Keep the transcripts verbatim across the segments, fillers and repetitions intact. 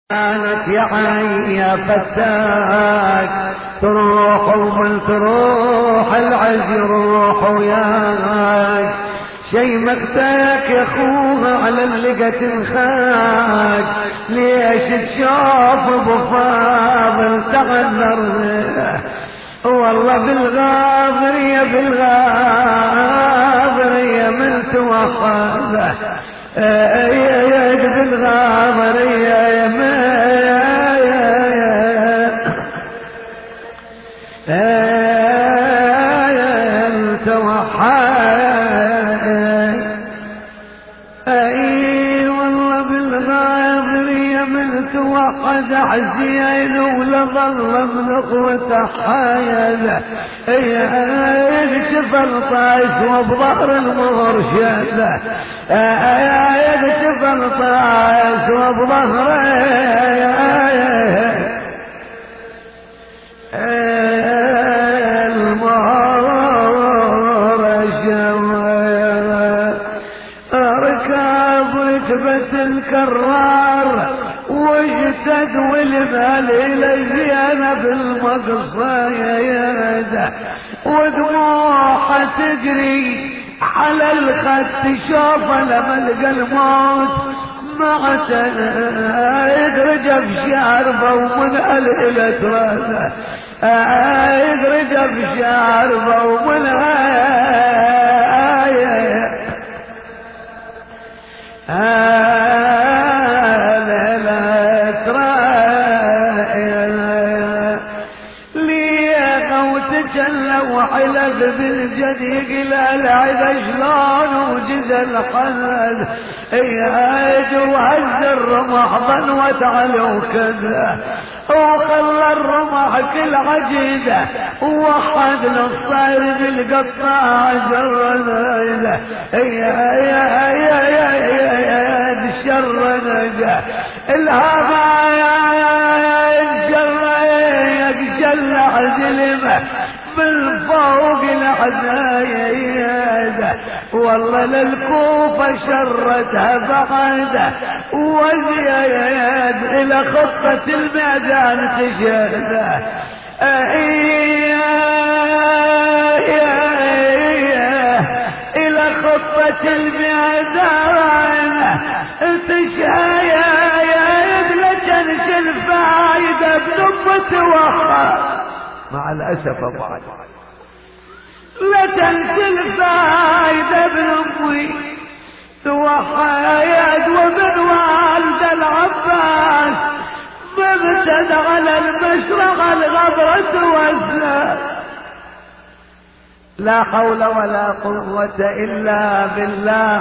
كانت يا عين يا فتاك تروح ومن تروح العز يروح وياك شي مقتك يا اخوها على اللي تنخاك ليش تشوف ابو فاضل تغنر والله بالغابر يا بالغابر يا من توخذ يا يا بالغابر يا يا من توحد عزيين ولا ظل من اخوته حايله يكشف الطايس وبظهر المرشد يكشف الطايس وبظهر المرشد ركاب ركبة الكرار وجدد والمال لزيانة بالمقصايد ودموعها تجري على الخد تشوف لما لقى الموت معتنا يدرج بشاربه ومن الهلة راسه يدرج بشاربه ومن وحلف بالجديق الالعب شلون وجد الحند ايهاج وهز الرمح ظنوت على وكذا وخلى الرمح كل عجيده ووحد للصاير بالقطاع جرنا يا يا يا يا يا الشر نجا الهضا الشر يقشل عزلمه من فوق الحدايد والله للكوفة شرتها بعد وزياد إلى خطة الميدان تشهده إلى خطة الميدان تشهد لجنش الفايدة بنبة وخر مع الأسف أبعد لا تنسى الفايدة ابن أمي توحيد ومن والد العباس مبتد على المشرق الغبرة والزاد لا حول ولا قوة إلا بالله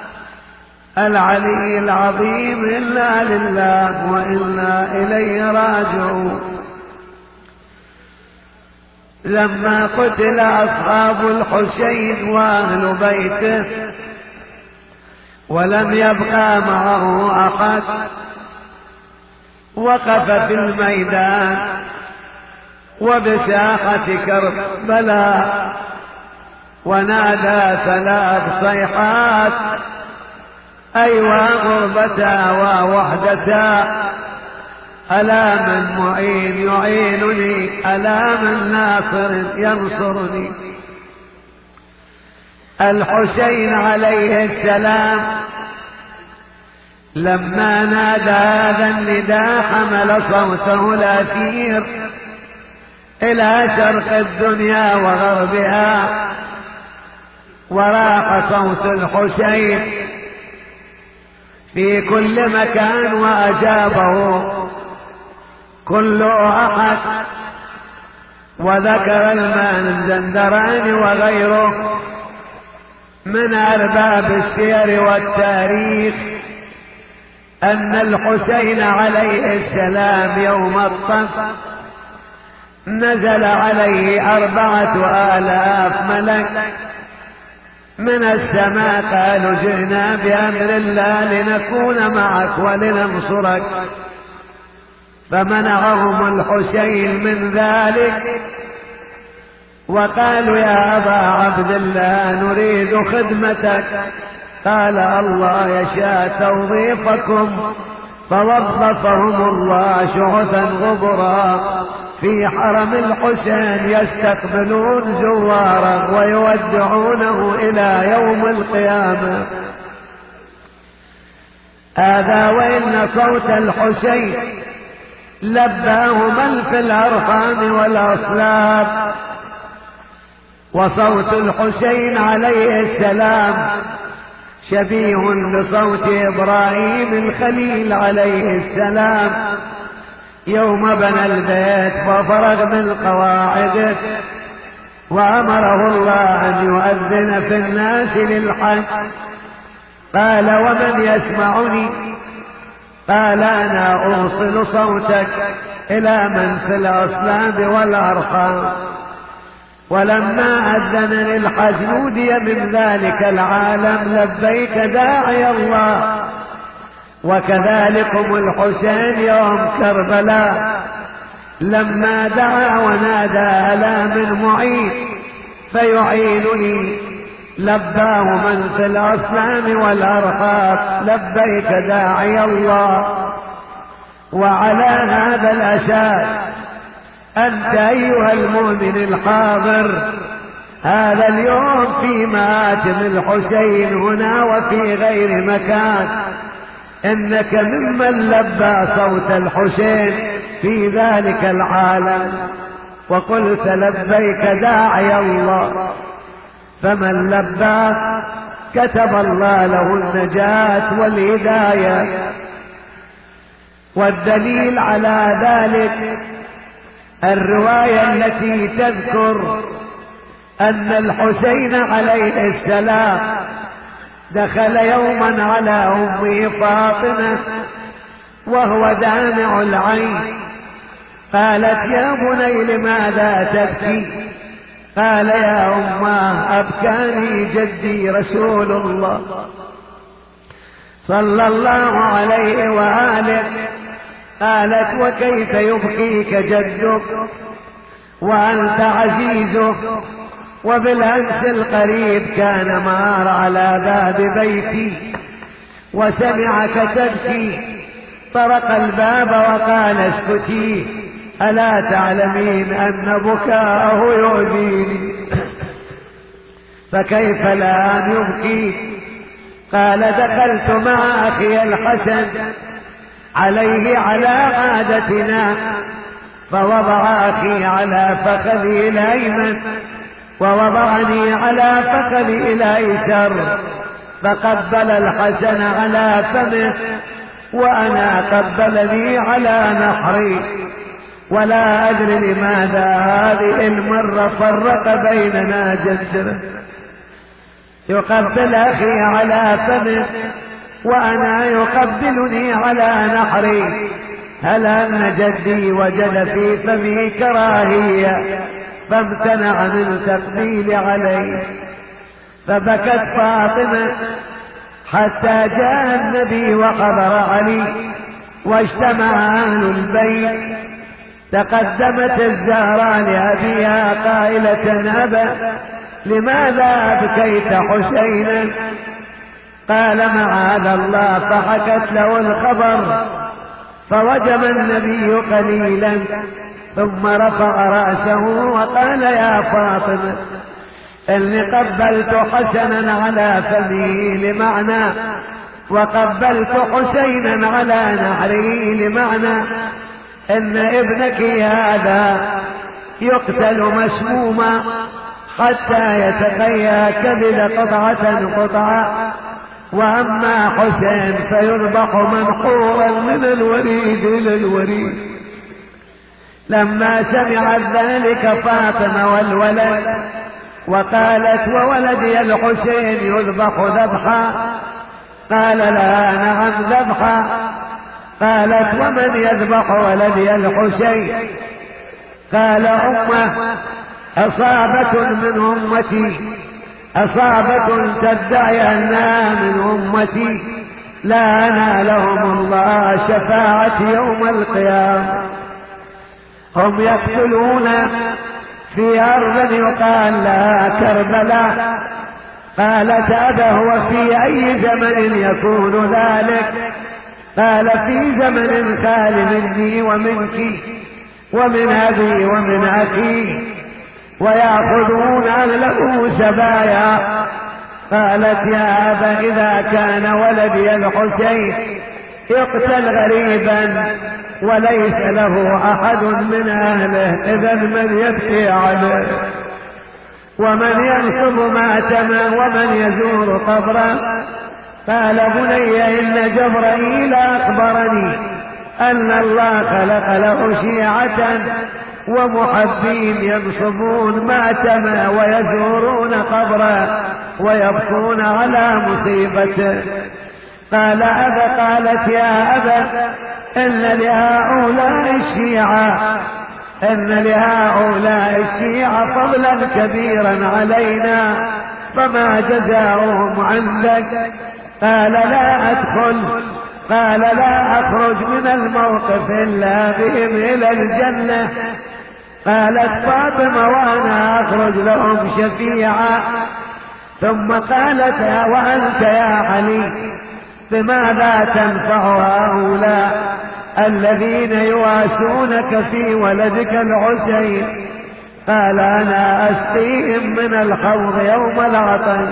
العلي العظيم إلا لله وإنا إليه راجعون. لما قتل أصحاب الحسين وأهل بيته ولم يبقى معه أحد وقف في الميدان وبساحة كربلاء ونادى ثلاث صيحات أيوا غربتا ووحدتا ألا من معين يعينني ألا من ناصر ينصرني. الحسين عليه السلام لما نادى هذا النداء حمل صوته الأثير إلى شرق الدنيا وغربها وراق صوت الحسين في كل مكان وأجابه كل أحد. وذكر المنزندراني وغيره من أرباب السير والتاريخ أن الحسين عليه السلام يوم الطف نزل عليه أربعة آلاف ملك من السماء قالوا جئنا بأمر الله لنكون معك ولننصرك، فمنعهم الحسين من ذلك وقالوا يا أبا عبد الله نريد خدمتك. قال الله يشاء توظيفكم فوظفهم الله شعثا غبرا في حرم الحسين يستقبلون زوارا ويودعونه إلى يوم القيامة. هذا وإن صوت الحسين لباه من في الأرحام والأصلاب، وصوت الحسين عليه السلام شبيه بصوت إبراهيم الخليل عليه السلام يوم بنى البيت وفرغ من قواعده وأمره الله أن يؤذن في الناس للحج. قال: ومن يسمعني؟ قال: أنا أوصل صوتك إلى من في الأصلاب والأرحام. ولما أذن للحج نودي من ذلك العالم: لبيك داعي الله. وكذلكم الحسين يوم كربلاء لما دعا ونادى: ألا من معين فيعينني؟ لباه من في الأصنام والأرحام: لبيك داعي الله. وعلى هذا الأساس أنت أيها المؤمن الحاضر هذا اليوم في مآتم الحسين هنا وفي غير مكان، إنك ممن لبى صوت الحسين في ذلك العالم وقلت: لبيك داعي الله. فمن لبى كتب الله له النجاة والهداية. والدليل على ذلك الرواية التي تذكر أن الحسين عليه السلام دخل يوما على أمه فاطمة وهو دامع العين. قالت: يا بني لماذا تبكي؟ قال: يا أماه أبكاني جدي رسول الله صلى الله عليه وآله. قالت: وكيف يبكيك جدك وأنت عزيزه؟ وبالأمس القريب كان مار على باب بيتي وسمعك تبكي، طرق الباب وقال: اسكتي، ألا تعلمين أن بكاءه يؤذيني؟ فكيف الآن يبكي؟ قال: دخلت مع أخي الحسن عليه على عادتنا، فوضع أخي على فخذي الأيمن ووضعني على فخذي الأيسر، فقبل الحسن على فمه وأنا قبلني على نحري، ولا أدري لماذا هذه المرة فرق بيننا جسره. يقبل أخي على فمه وأنا يقبلني على نحري. هل أن جدي وجد في فمه كراهية فامتنع من التقبيل عليه؟ فبكت فاطمة حتى جاء النبي وحضر علي واجتمع أهل البيت. تقدمت الزهراء لأبيها قائلة: أبا لماذا أبكيت حسينا؟ قال: معاذ الله. فحكت له الخبر، فوجم النبي قليلا ثم رفع رأسه وقال: يا فاطمة إني قبلت حسنا على فمه لمعنى، وقبلت حسينا على نحره لمعنى إن ابنك هذا يقتل مسموما حتى يتقيا كبد قطعة قطعة، وأما حسين فيذبح منحورا من الوريد إلى الوريد. لما سمعت ذلك فاطمة والولد وقالت: وولدي الحسين يذبح ذبحا؟ قال لها: نعم ذبحا. قالت: ومن يذبح ولدي الحسين؟ قال: أمه أصابة من أمتي، أصابة تدعي أنها من أمتي لا نالهم الله شفاعة يوم القيامة. هم يقتلون في أرض يقال لها كربلاء. قالت: أبا هو في أي زمن يكون ذلك؟ قال في زمن خال مني ومنك ومن أبي ومن أخي ويأخذون أغلبه سبايا. قالت يا أبا إذا كان ولدي الحسين يقتل غريبا وليس له أحد من أهله، إذا من يبكي عليه ومن ينصب ماتما ومن يزور قبره؟ قال بني إن جبرائيل أخبرني أن الله خلق له شيعة ومحبين ينصبون ماتما ويزورون قبره ويبكون على مصيبته. قال أبا قالت يا أبا إن لهؤلاء الشيعة إن لهؤلاء الشيعة فضلا كبيرا علينا، فما جزاؤهم عندك؟ قال لا أدخل قال لا أخرج من الموقف إلا بهم إلى الجنة. قالت فاطمة وأنا أخرج لهم شفيعا. ثم قالت وأنت يا علي بماذا تنفع هؤلاء الذين يواسونك في ولدك الحسين؟ قال أنا أسقيهم من الحوض يوم العطش.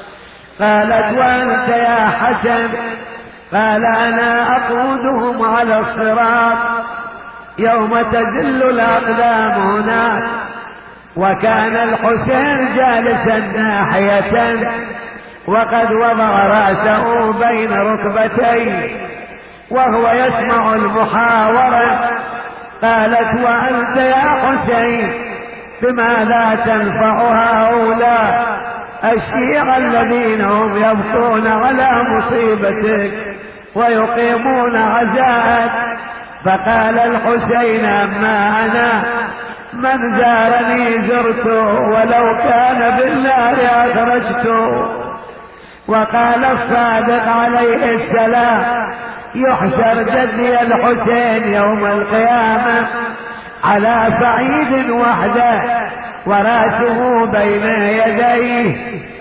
قالت وأنت يا حسن؟ قال أنا أقودهم على الصراط يوم تزل الأقدام هناك. وكان الحسين جالسا ناحية وقد وضع رأسه بين ركبتيه وهو يسمع المحاورة. قالت وأنت يا حسين بماذا تنفع هؤلاء الشيعة الذين هم يبكون على مصيبتك ويقيمون عزاءك؟ فقال الحسين أما أنا من زارني زرته ولو كان بالنار أخرجته. وقال الصادق عليه السلام يحشر جدي الحسين يوم القيامة على صعيد وحده وراسه بين يديه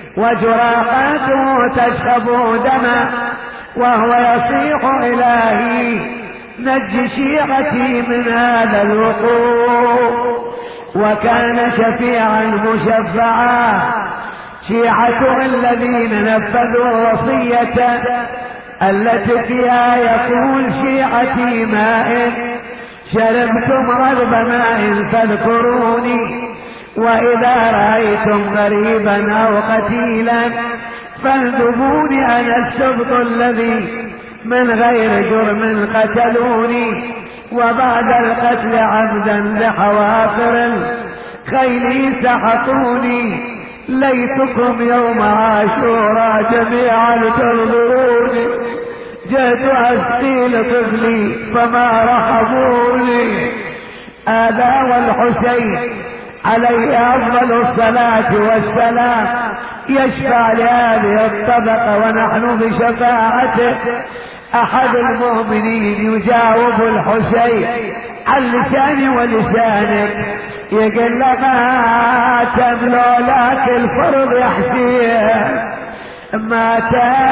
وجراقاته تشخب دما وهو يصيح إلهي نج شيعتي من هذا الوقوع. وكان شفيعا مشفعا شيعته الذين نفذوا وصيته التي فيها يقول شيعتي ماء شربتم رغب ماء فاذكروني، وإذا رأيتم غريبا أو قتيلا فاندبوني أنا السبط الذي من غير جرم قتلوني، وبعد القتل عمدا لحوافر الخيل سحقوني. ليتكم يوم عاشوراء جميعا تنظروني، جئت أسقي لطفلي فما رحبوني. هذا والحسين عليه أفضل الصلاة والسلام يشفع لهذه الطبقة ونحن بشفاعته. أحد المؤمنين يجاوب الحسين عن لساني ولسانك يقول لما تملو لك الفرض يحسين مات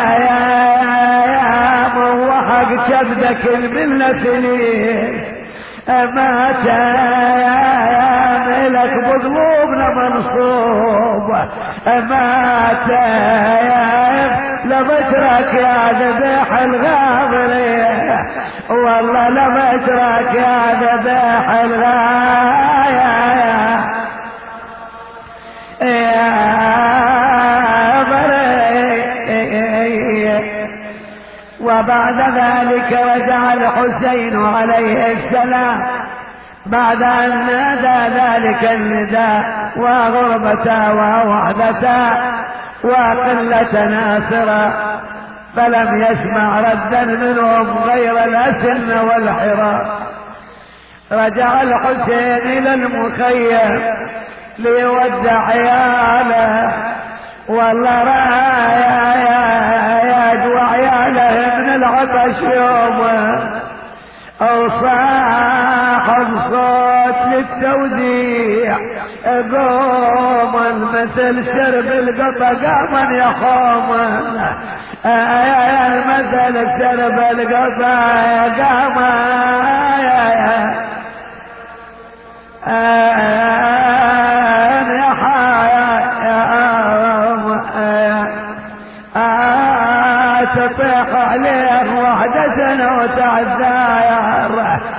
يا موحق كبدك الملة سنين مات يا ملك بقلوبنا منصوب مات يا لبشرك يا ذبيح الغابرين والله لبشرك يا ذبيح الغابرين وبعد ذلك رجع الحسين عليه السلام بعد أن نادى ذلك النداء وغربتا ووحدتا وقلة ناصرا، فلم يسمع ردا منهم غير الأسن والحراء. رجع الحسين إلى المخيم ليودع عياله، والله رايا يدوى عياله من العطش يومه، أو صاحب صوت للتوديع قوما مثل شرب القطا قاما يخوما المثل السلب القضايا قاما يا حياة تطيح عليه وحدة وتعذاير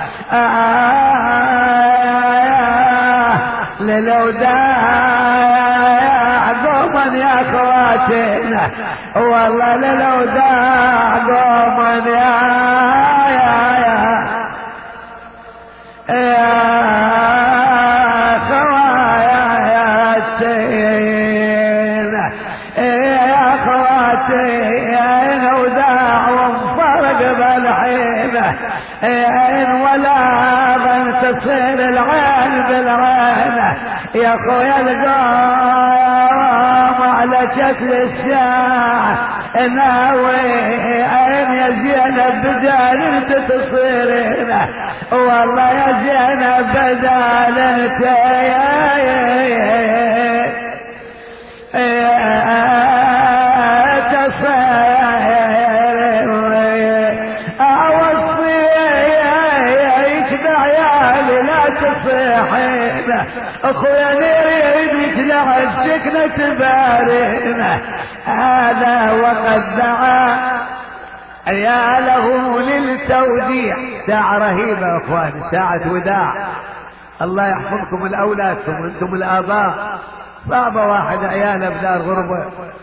للوداع قوما يا اخواتنا والله للوداع قوما يا يا يا يا خواتنا يا خواتنا وداع وانفرق بالحينه ان ولا بن تصير العين بالعين يا خويا القوم على شكل الساعة ناوي عين يا زينب بدال انت تصيرين والله يا زينب بدال انت تصيحين اخويا نريدك لعب سكنة بارينا هذا وقد دعا عياله للتوديع. ساعة رهيبة يا اخوان، ساعة وداع. الله يحفظكم الاولادكم انتم الاباء. صعبة واحد عياله بدار غربة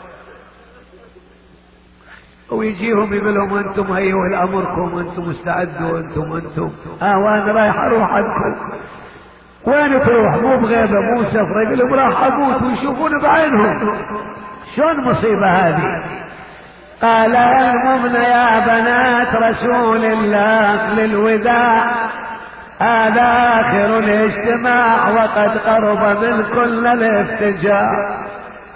ويجيهم يقول لهم انتم هيوا لامركم، انتم مستعدوا، انتم انتم اه وانا رايح اروح عنكم. وين تروح؟ مو بغيبه مو سفره، يقول لهم راح اموت ويشوفون بعينهم. شلون مصيبه هذه؟ قال المؤمن يا بنات رسول الله للوداع هذا اخر الاجتماع وقد قرب من كل الافتجار.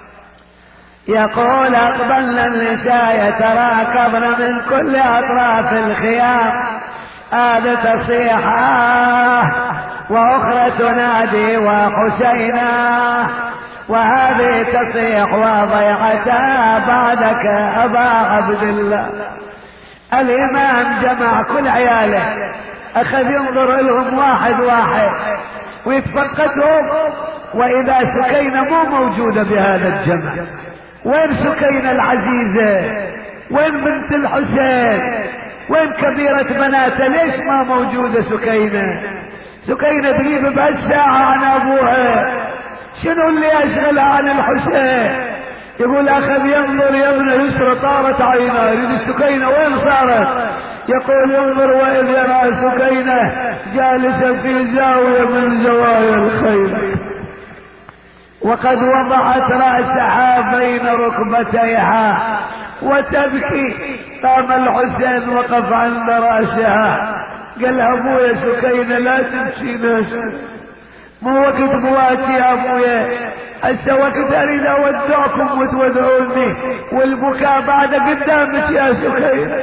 يقول اقبلنا النساء يتراكبن من كل اطراف الخيام هذا تصيحه واخرى تنادي وحسينا وهذه تصيح وضيعتها بعدك ابا عبد الله. الامام جمع كل عياله اخذ ينظر لهم واحد واحد ويتفقدهم، واذا سكينة مو موجودة بهذا الجمع. وين سكينة العزيزة؟ وين بنت الحسين؟ وين كبيرة بناته؟ ليش ما موجودة سكينة؟ سكينة تغيب بهالساعة عن ابوها، شنو اللي يشغلها عن الحسين؟ يقول اخذ ينظر يا ابن يسرى طارت عيناه، يريد السكينة وين صارت؟ يقول ينظر واذ يرى سكينة جالسة في زاوية من زوايا الخيل وقد وضعت رأسها بين ركبتيها وتبكي. قام الحسين وقف عند رأسها قال ابويا سكينة لا تمشي نفسك، مو وقت بواتي يا ابويا، هسه وقت اريد اودعكم وتودعوني والبكاء بعد قدامك يا سكينة.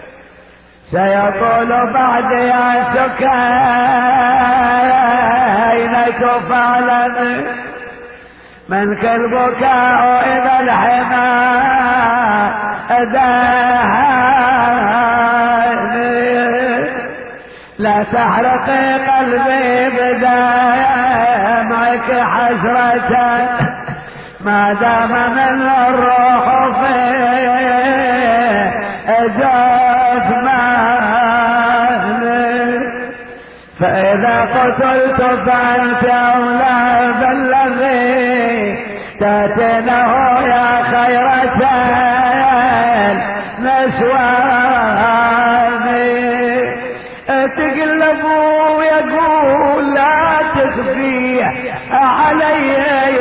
سيقول بعد يا سكينة فعلا من كالبكاء إذا الحمى أداني لا تحرقي قلبي بدمعك حسرة ما دام من الروح فيه جثماني فإذا قتلت فأنت أولى بالذي تاتنه يا خيرة نسواني. تقلب ويقول لا تخفي علي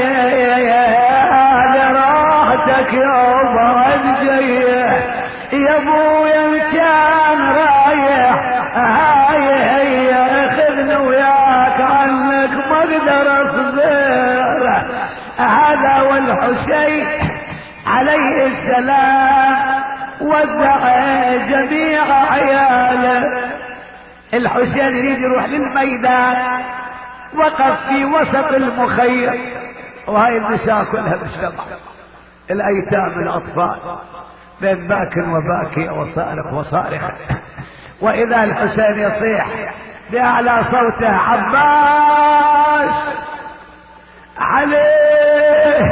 راحتك يوم الجيح يا ابويا كان رايح هاي اخذني وياك عنك ما اقدر اصبر. هذا والحسين عليه السلام وزع جميع عياله. الحسين يريد يروح للميدان، وقف في وسط المخيم وهاي النساء كلها بالشبع، الايتام الاطفال بين باك وباكي وصارخ وصارخ. وإذا الحسين يصيح بأعلى صوته عباس علي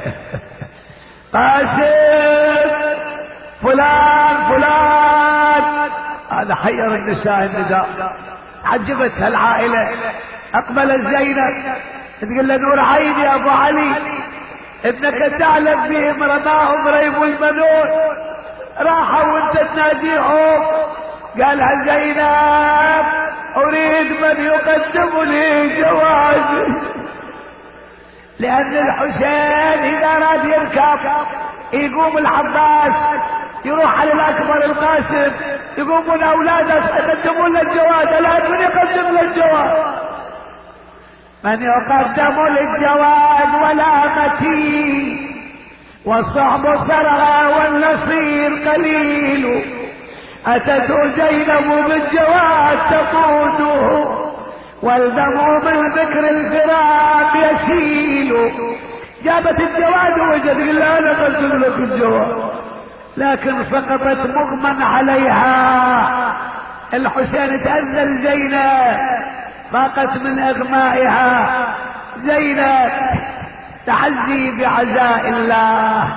قاسم فلان فلان. هذا حير النساء النداء. عجبتها العائلة. أقبلت زينب تقول له نور عيني يا أبو علي ابنك تعلم بهم رماهم ريب المنون راحوا وانت تناديهم. قالها زينب اريد من يقدم لي جوازي، لان الحسين اذا راد يركب يقوم العباس يروح على الاكبر القاسم يقومون اولاده يقدمون له الجواز. الان من يقدم له الجواز؟ من يقدم للجواز ولا متين والصعب ثرى والنصير قليل. أتت زينب بالجواز تقوده والدم بالذكر الفراق يسيل. جابت الجواز وجد قال أنا قدم لك الجواز، لكن سقطت مغمى عليها. الحسين تأذن زينب فاقت من اغمائها. زينب تعزي بعزاء الله.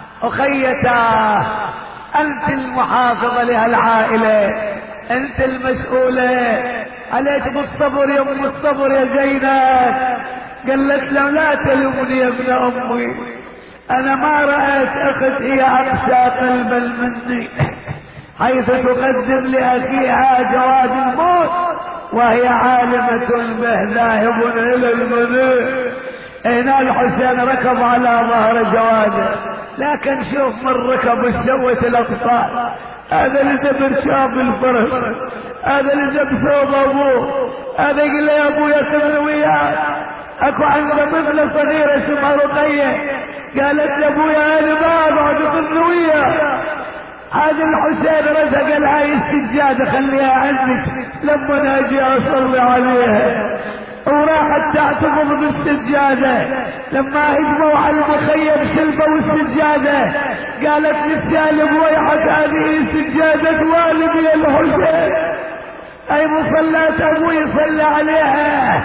اخيتا انت المحافظة لها العائلة، انت المسؤولة، عليك بالصبر يا ام الصبر يا زينب. قالت له لا تلومني يا ابن امي، انا ما رأيت اخت هي اقسى قلبا مني حيث تقدم لاخيها جواز الموت وهي عالمة به ذاهب الى المنى. هنا الحسين ركب على ظهر جواده، لكن شوف من ركب سوت الاطفال. هذا اللي زبر شاب الفرس، هذا اللي زب ثوب ابوه، هذا يقول له يا ابويا خذني وياك. اكو عنده طفله صغيره اسمها رقيه قالت لابويا انا ما اقعد خذني وياك. هذا الحسين رزق لها السجاده خليها عندك لما اجي اصلي عليها، وراحت تعتقض بالسجاده. لما هجموا على المخيم سلبوا السجاده قالت للسالم ويحك هذه سجاده والدي يا الحسين، اي مصلات ابوي صلى عليها.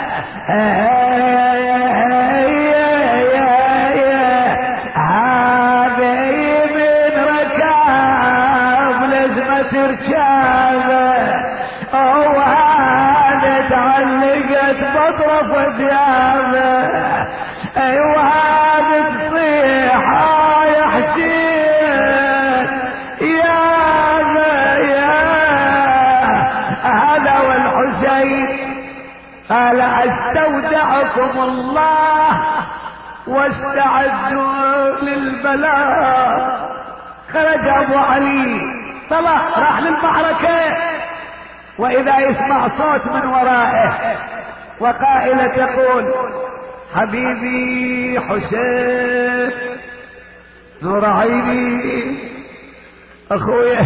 هذه من ركاب لازمة ركابه، او هذا تعلقت بطرف ثيابه. ايوه هذا تصيح يا حسين يا يا هذا والحسين قال استودعكم الله واستعدوا للبلاء. خرج ابو علي طلع راح للمعركة، واذا يسمع صوت من ورائه وقائلة تقول حبيبي حسين نور عيني اخويا.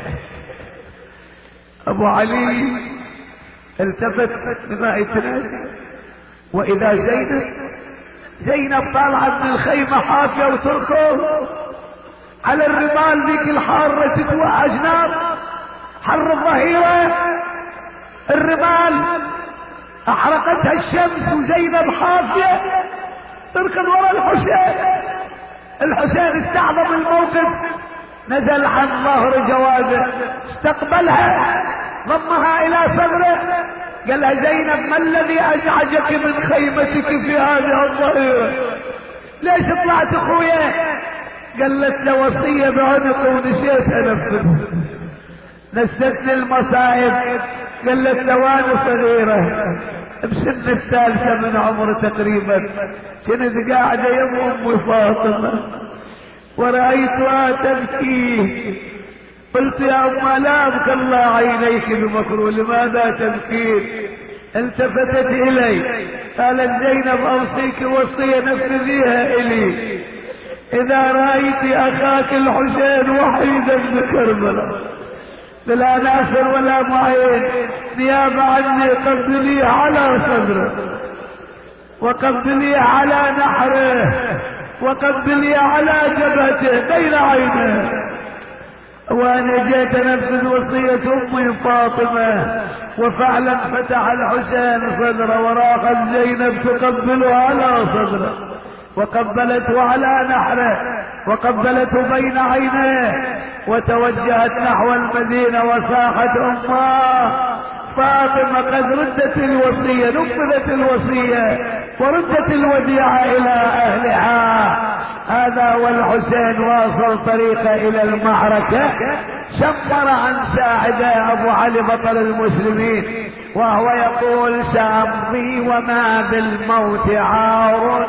ابو علي التفت بما يتنادي، واذا زينب زينب طالعه من الخيمه حافيه وتركض على الرمال ذيك الحاره تتوعج نار حر الظهيره. الرمال احرقتها الشمس وزينب حافيه تركض ورا الحسين. الحسين استعظم الموقف، نزل عن ظهر جواده استقبلها ضمها الى صدره قال لها زينب ما الذي ازعجك من خيمتك في هذه الظهيره؟ ليش طلعت اخويا؟ قالت له وصيه بعنق ونسيت انفذ، نستثني المصائب. قالت له وانا صغيره بسن الثالثه من عمر تقريبا كنت قاعده يم امي فاطمه ورأيتها تبكي، قلت يا أمه لا أبكى الله عينيك بمكروه، لماذا تبكين؟ التفتت إلي قالت زينب أوصيك وصية نفذيها إلي، إذا رأيت أخاك الحسين وحيدا بكربلاء بلا ناصر ولا معين نيابة عني قبليه على صدره وقبليه على نحره وقبليه على جبهته بين عينيه، وانا جيت انفذ وصية امي فاطمة، وفعلا فتح الحسين صدره وراقت زينب تقبله على صدره، وقبلته على نحره، وقبلته بين عينيه، وتوجهت نحو المدينة وصاحت امه فاطمة قد ردت الوصية، نفذت الوصية وردت الوديعة الى اهلها. هذا والحسين واصل طريقه الى المعركة، شمر عن ساعده ابو علي بطل المسلمين وهو يقول سأمضي وما بالموت عار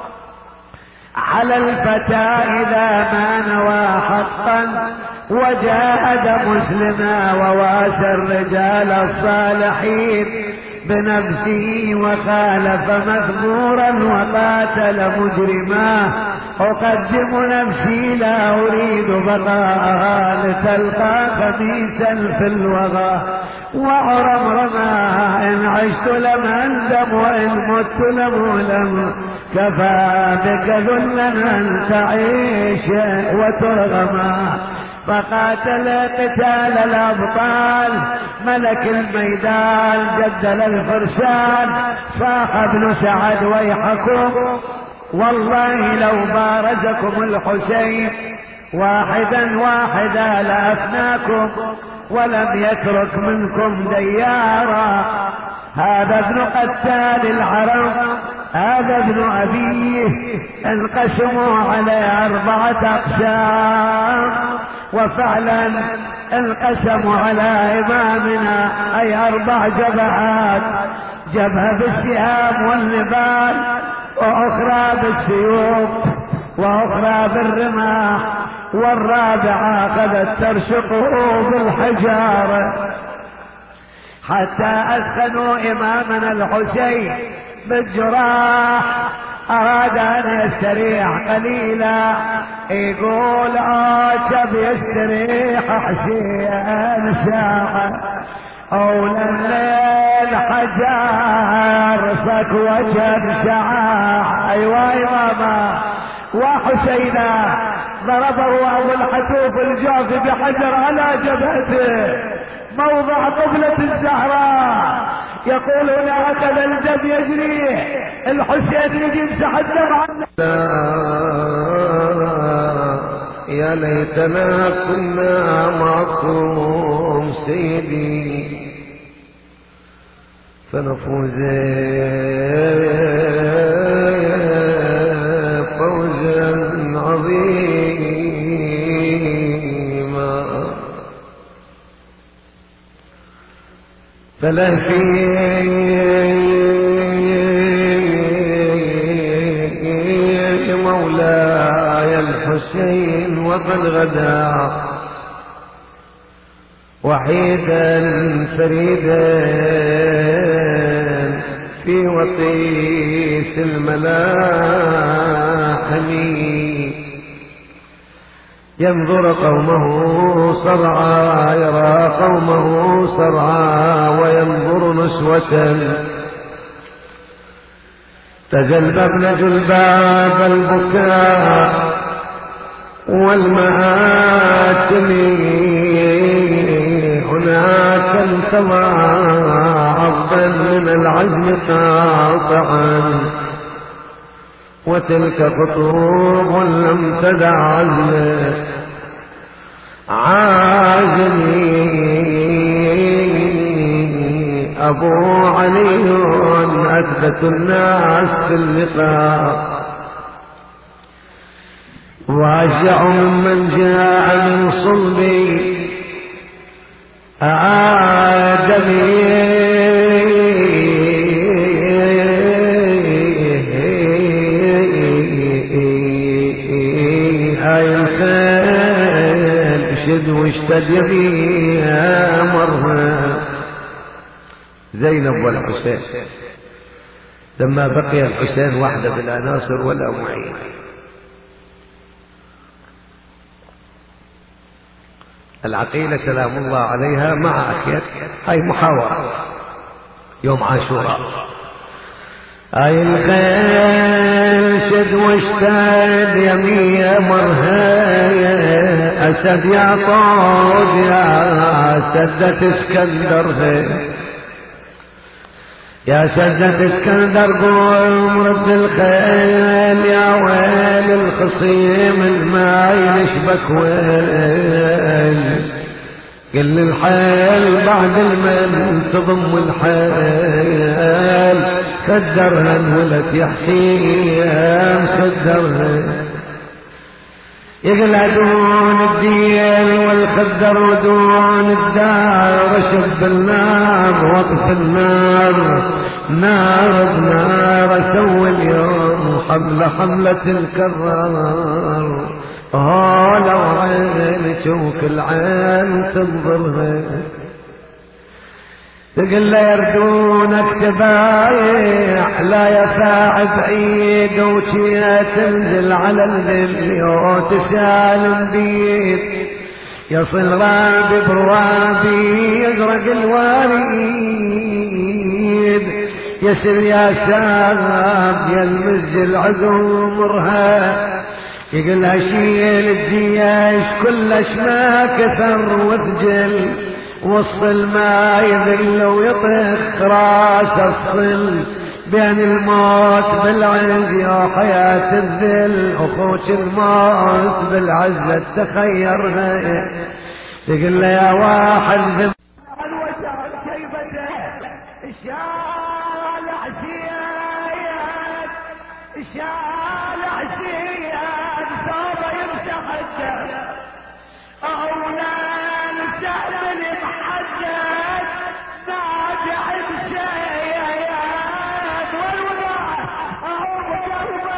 على الفتى إذا ما نوى حقا وجاهد مسلما وواسى الرجال الصالحين بنفسه وخالف مثبورا وقاتل مجرما. أقدم نفسي لا أريد بقاءها لتلقى خبيثا في الوغى وعرمرما. إن عشت لم أندم وإن مت لم ألم كفى بك ذلا أن تعيش وترغما. فقاتل قتال الأبطال ملك الميدان جدل الفرسان صاح ابن سعد ويحكم والله لو بارزكم الحسين واحدا واحدا لأفناكم ولم يترك منكم ديارا. هذا ابن قتال العرب هذا ابن أبيه انقسموا على أربعة أقسام وفعلا انقسموا على إمامنا أي أربع جبهات، جبهة بالسهام والنبال وأخرى بالسيوف وأخرى بالرماح والرابعة أخذت ترشقه بالحجارة حتى أسخنوا إمامنا الحسين بالجراح. أراد أن يستريح قليلا يقول عجب يستريح حسين ساعة أولى الليل حجار سكوة شعاع. أيوة إماما وحسينا ضربه أبو الحتوف الجعفي بحجر على جبهته موضع قبلة الزهراء. يقولون هكذا الدم يجري الحسين يجي يمسح الدم عنه. يا ليتنا كنا معكم سيدي فنفوز فوزا عظيما. فلهفي مولاي الحسين وقد غدا وحيدا فريدا في وطيس الملاحم ينظر قومه صرعى يرى قومه صرعى وينظر نسوة تجلببن جلباب البكاء والمآتم هناك انتظى عضا من العزم قاطعا وتلك خطوب لم تدع عزم عازمي. أبو علي أثبت الناس في اللقاء واشع ممن جاء من صلبي آدمي هاي الخيل شد واشتد يبيها مرة. زينب والحسين لما بقي الحسين وحده بلا ناصر ولا معين العقيلة سلام الله عليها مع أخيك هاي محاورة يوم عاشوراء. هاي الخيل شد واشتد يمية مرها الأسد يا طود يا سدة اسكندر يا سدة اسكندر قوم رد الخيل يا ويل الخصيم الماي نشبك ويل قل الحيل بعد المن تضم الحيل خدرها الولد يا حسين خدرها يقلع دون الدين والخدر دون الدار شب النار وقف النار نار بنار سوي اليوم حملة حملة الكرار اه لو عين تشوف العين تنظرها تقل له يردونك تبايع لا يفاع بعيد وشيا تنزل على الليل وتسالم بيد يصل رابي بروابي يغرق الوريد يسر يا شاب يلمز العزوم مرها يقلها شيل الجياش كلش ما كثر وثجل وصل ما يذل ويطخ راس الصل بين الموت بالعز يا حياة الذل اخوش الموت بالعزة تخيرها تقول له يا واحد ذم الوجع شيبته الشالع سياد الشالع سياد صار يمسح الدم أولان سهل محدد ناجع بسياد والوضع أهو بقلبه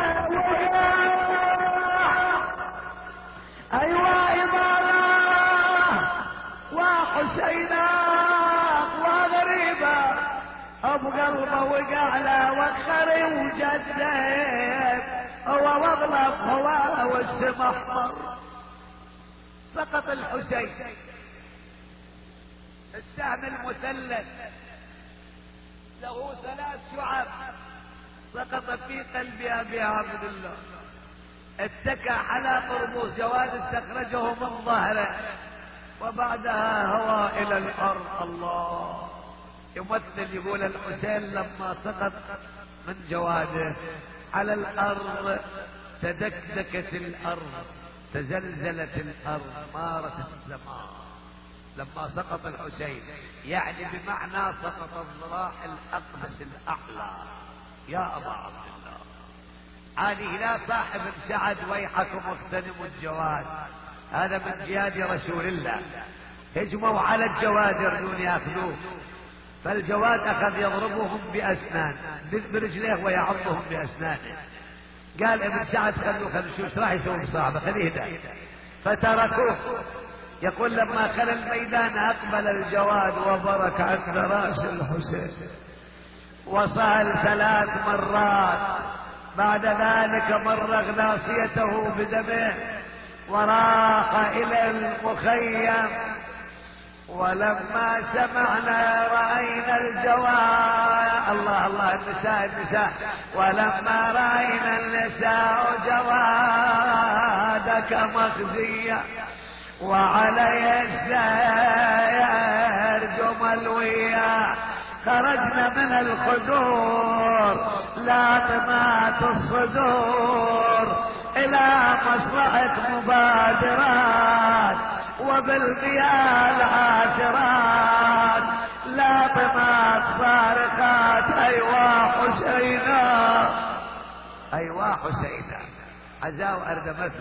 أيوة إمارة وحسينة وغريبة أبو قلبه وقع له وخري وجدد هو واغلب هواه والسما احمر سقط الحسين السهم المثلث له ثلاث شعب سقط في قلب ابي عبد الله اتكى على قربوس جواد استخرجه من ظهره وبعدها هوى الى الارض. الله يمثل يقول الحسين لما سقط من جواده على الارض تدكدكت الارض تزلزلت الارض مارت السماء لما سقط الحسين يعني بمعنى سقط الضراح الاقدس الاعلى. يا ابا عبد الله عالي لا صاحب سعد ويحكم اغتنموا الجواد هذا من جياد رسول الله هجموا على الجواد يريدون ياخذوه فالجواد اخذ يضربهم باسنان برجليه ويعضهم باسنانه. قال ابن سعد خلوه خلوه شو راح يسوي بصاحبه خليه ده فتركوه. يقول لما خلى الميدان اقبل الجواد وبرك عند راس الحسين وصال ثلاث مرات بعد ذلك مرغ ناصيته بدمه وراح الى المخيم ولما سمعنا رأينا الجواد الله الله النساء النساء ولما رأينا النساء جوادك مخزية وعلي السير جملوية خرجنا من الخدور لا تمات الصدور الى مصلحة مبادرات وبالبيال عاشرات لا تمات صارخات ايوا حسينا ايوا حسينا عزاو ارد مثل.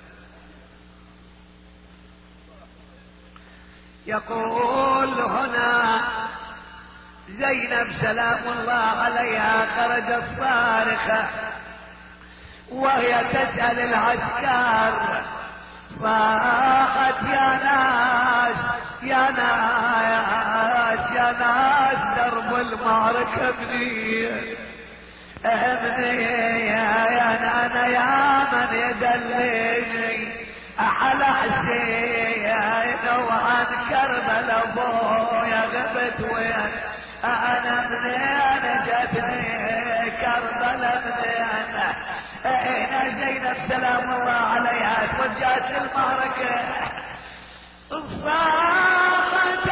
يقول هنا زينب سلام الله عليها خرجت صارخة وهي تسأل العسكر صاحت يا ناس يا ناس يا ناس درب المعركة ابني ابني يا انا يا من يدلني على حسين وعن كربل ابويا غبت وين انا منين جتني كربلاء بدينا. هنا زينب سلام الله عليها توجهت للمعركة، صاحت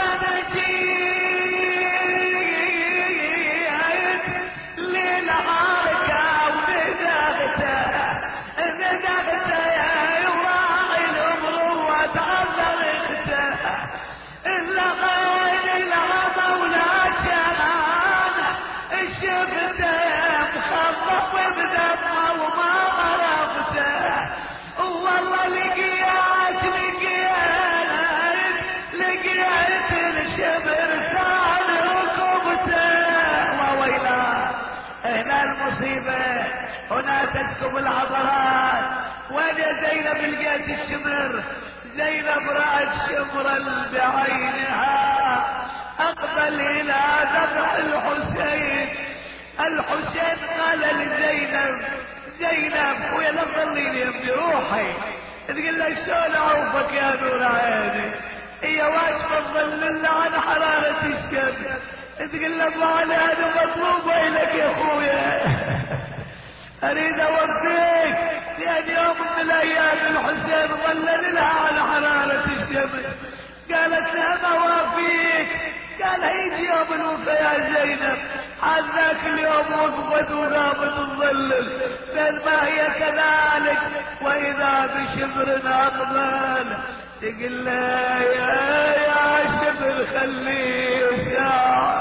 نجيت للعركة وندغته ندغته يراعي الامر وتعذر اخته، الا غير العظى ولا جنان شفته مخضب بدمه وما عرفته، والله لقيت لقيت لقيت الشبر ثاني ركبته. وويلا هنا المصيبة، هنا تسكب العضلات. وين زينب لقيت الشمر؟ زينب رأت شمرا بعينها اقبل الى ذبح الحسين. الحسين قال لزينب زينب ويا لا تضليني يا ابني روحي. تقول له شلون اعوفك يا نور عيني؟ هي واجبه تظل عن حراره الشمس. تقول له ابو علي انا مطلوبه لك يا اخويا، اريد اوفيك لان يوم من الايام الحسين ظلل لها على حراره الشمس. قالت له ما وافيك. قال يجي يوم الوفا يا زينب، عن ذاك اليوم وقفت وغابت تظلل، بل ما هي كذلك واذا بشبر اقبل. تقول له يا يا شبر خليه ساعه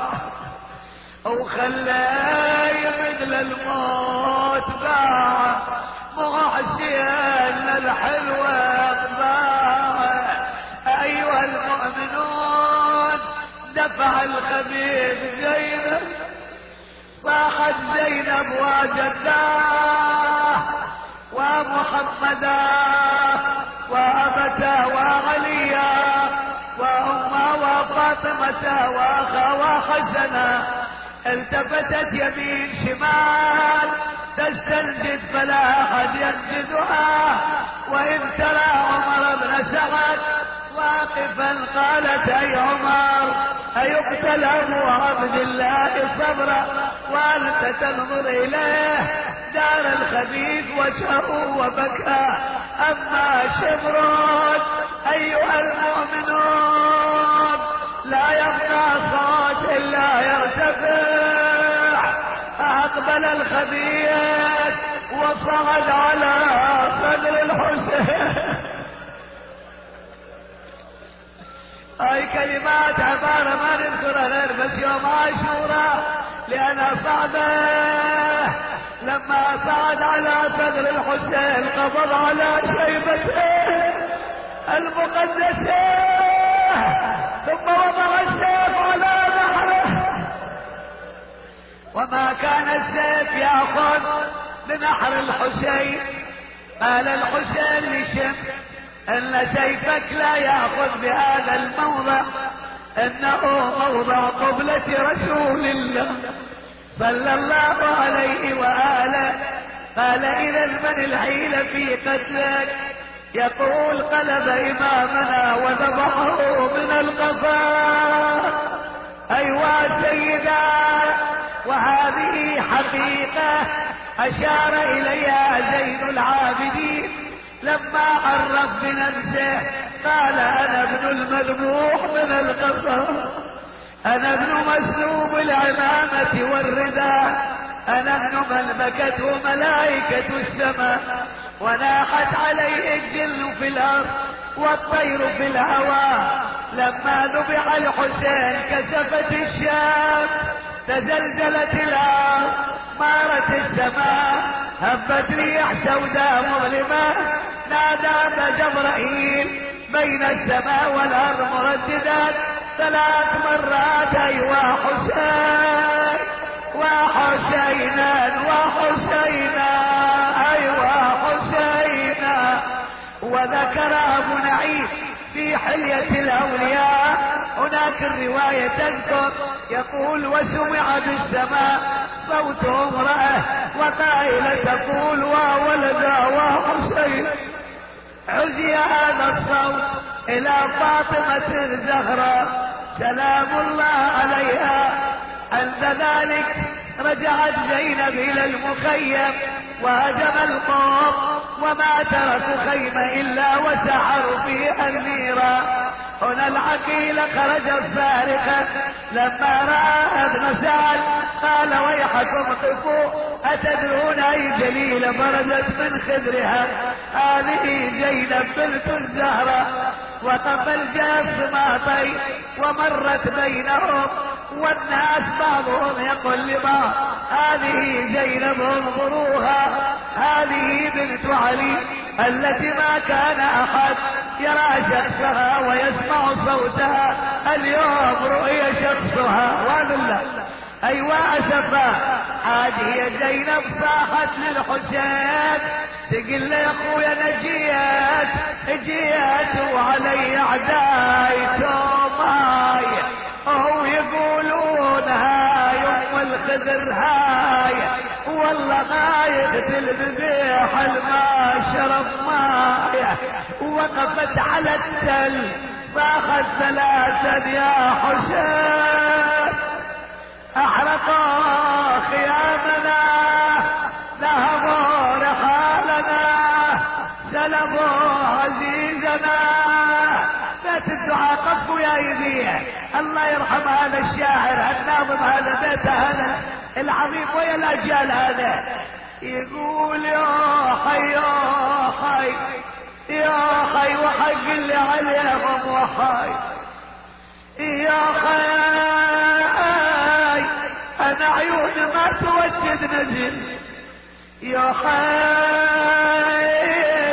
وخلاه مثل الموت باع، محسن الحلوه باع. ايها المؤمنون دفع الخبيث زينب، صاحت زينب وجداه ومحمدا وابتا وعليا وأمه وفاطمة وأخا وحسنا. التفتت يمين شمال تستنجد فلا أحد ينجدها، وإن ترى عمر بن سعد واقفا قالت أي عمر أيقتل أبو عبد الله صبرا وأنت تنظر إليه؟ دار الخبيث وجهه وبكى. أما شبر أيها المؤمنون لا يبقى صوت إلا يرتفع. أقبل الخبيث وصعد على صدر الحسين. هاي كلمات عبارة ما نذكرها غير بس يوم عاشوراء لأنها صعبة. لما صعد على صدر الحسين قبض على شيبته المقدسة ثم وضع السيف على نحره، وما كان السيف يأخذ بنحر الحسين. قال الحسين لشم ان سيفك لا يأخذ بهذا الموضع، انه موضع قبلة رسول الله صلى الله عليه وآله. قال اذا من الحيلة في قتلك؟ يقول قلب امامنا وذبحه من القفا. ايوا سيدا وهذه حقيقة اشار اليها زين العابدين لما عرف بنفسه. قال انا ابن المذبوح من القفا، انا ابن مسلوب العمامة والرداء، انا ابن من بكته ملائكة السماء وناحت عليه الجن في الارض والطير في الهواء. لما ذبح الحسين كسفت الشمس تزلزلت الارض مارت السماء هبت ريح سوداء مظلمة. نادى جبرائيل بين السماء والارض مرددا ثلاث مرات ايوا حسين وحسينا وحسينا ايوا حسينا. وذكر ابو نعيم في حلية الاولياء هناك الرواية تذكر يقول وسمع بالسماء صوت امرأة وقائلة تقول وولدا وحسين. عزي هذا الصوت الى فاطمة الزهراء سلام الله عليها. عند ذلك رجعت زينب إلى المخيم وهجم القوم وما تركوا خيمة إلا وسحروا فيها النيران. هنا العقيل خرج صارخا لما رأى ابن سعد قال ويحكم قفوا أتدرون أي جليلة برزت من خدرها؟ هذه زينب بنت الزهراء. وقف الجاسماطي ومرت بينهم والناس بعضهم يقول لبعض هذه زينب انظروها، هذه بنت علي التي ما كان احد يرى شخصها ويسمع صوتها، اليوم رؤي شخصها. وبالله ايوه اسفا هذه زينب صاحت للحسين تقول له يا اخويا انا جيت جيت وعلي اعداي توماي او يقولون هاي ام الخضر هاي والله غايب الذبيح الما شرب ماي. وقفت على التل صاخت ثلاثا يا حسين احرقوا خيامنا ذهبوا رحالنا سلبوا عزيزنا. بيت الدعاء قفوا يا يبيع الله يرحم هذا الشاعر الناظم هذا بيته هذا العظيم ويا الاجيال هذا يقول يا حي يا حي يا حي وحق اللي عليهم وحي يا حي انا عيوني ما توجد نزل يا حي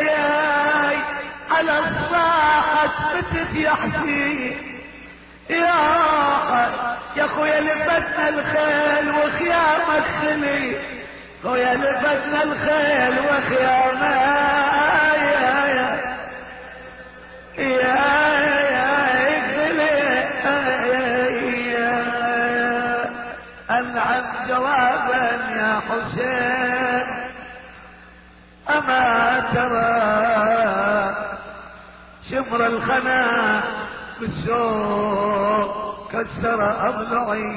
على الصاحة فتت يا حسين يا حي يا خويا لفتنا الخيل وخيامك خلي خويا لفتنا الخيل وخيامك يا يا يا أنعم جوابا يا حسين أما ترى شمر الخنا بالسوق كسر أضلعي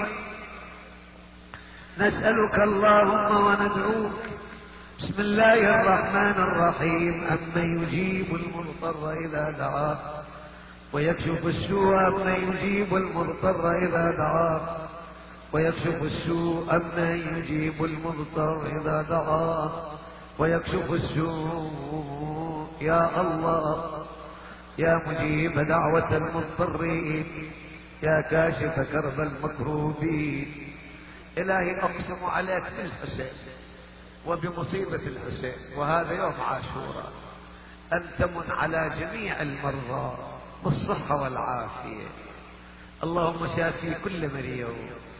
نسألك اللهم وندعوك بسم الله الرحمن الرحيم أمن يجيب المضطر إذا دعاه ويكشف السوء أمن يجيب المضطر إذا دعاه ويكشف السوء أمن يجيب المضطر إذا دعاه ويكشف السوء يا الله يا مجيب دعوة المضطرين يا كاشف كرب المكروبين. إلهي أقسم عليك بالحسين وبمصيبة الحسين وهذا يوم عاشوراء أن تمن على جميع المرضى بالصحة والعافية. اللهم شافي كل مريض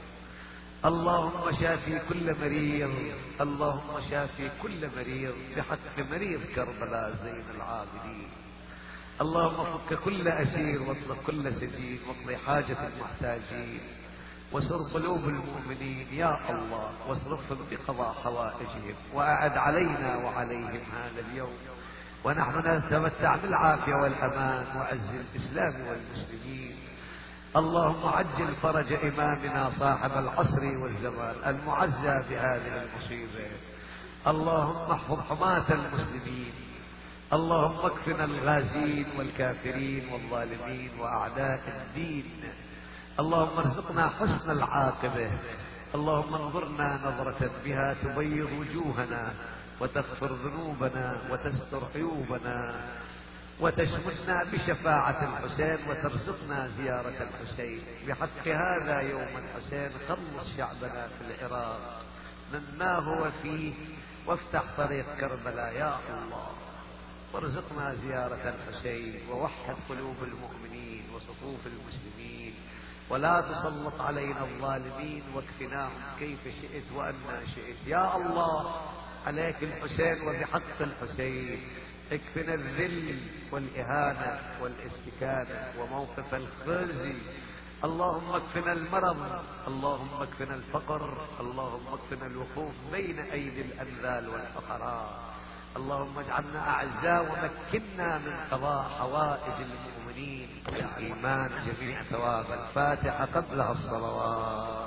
اللهم شافي كل مريض اللهم شافي كل مريض بحق مريض كربلاء زين العابدين. اللهم فك كل أسير واطلق كل سجين واقضي حاجة المحتاجين وسر قلوب المؤمنين يا الله واصرفهم بقضاء حوائجهم وأعد علينا وعليهم هذا اليوم ونحن نتمتع بالعافية والأمان وعز الإسلام والمسلمين. اللهم عجل فرج إمامنا صاحب العصر والزمان المعزى بهذه المصيبة. اللهم احفظ حماة المسلمين. اللهم اكفنا الغازين والكافرين والظالمين وأعداء الدين. اللهم ارزقنا حسن العاقبة. اللهم انظرنا نظرة بها تبيض وجوهنا وتغفر ذنوبنا وتستر عيوبنا وتشملنا بشفاعة الحسين وترزقنا زيارة الحسين بحق هذا يوم الحسين. خلص شعبنا في العراق مما هو فيه وافتح طريق كربلاء يا الله وارزقنا زيارة الحسين ووحد قلوب المؤمنين وصفوف المسلمين ولا تسلط علينا الظالمين واكفناهم كيف شئت وأنا شئت يا الله. عليك الحسين وبحق الحسين اكفنا الذل والإهانة والاستكانة وموقف الخزي. اللهم اكفنا المرض اللهم اكفنا الفقر اللهم اكفنا الوقوف بين أيدي الأنذال والفقراء. اللهم اجعلنا أعزاء ومكننا من قضاء حوائج المؤمنين بالإيمان جميع ثواب الفاتحة قبلها الصلوات.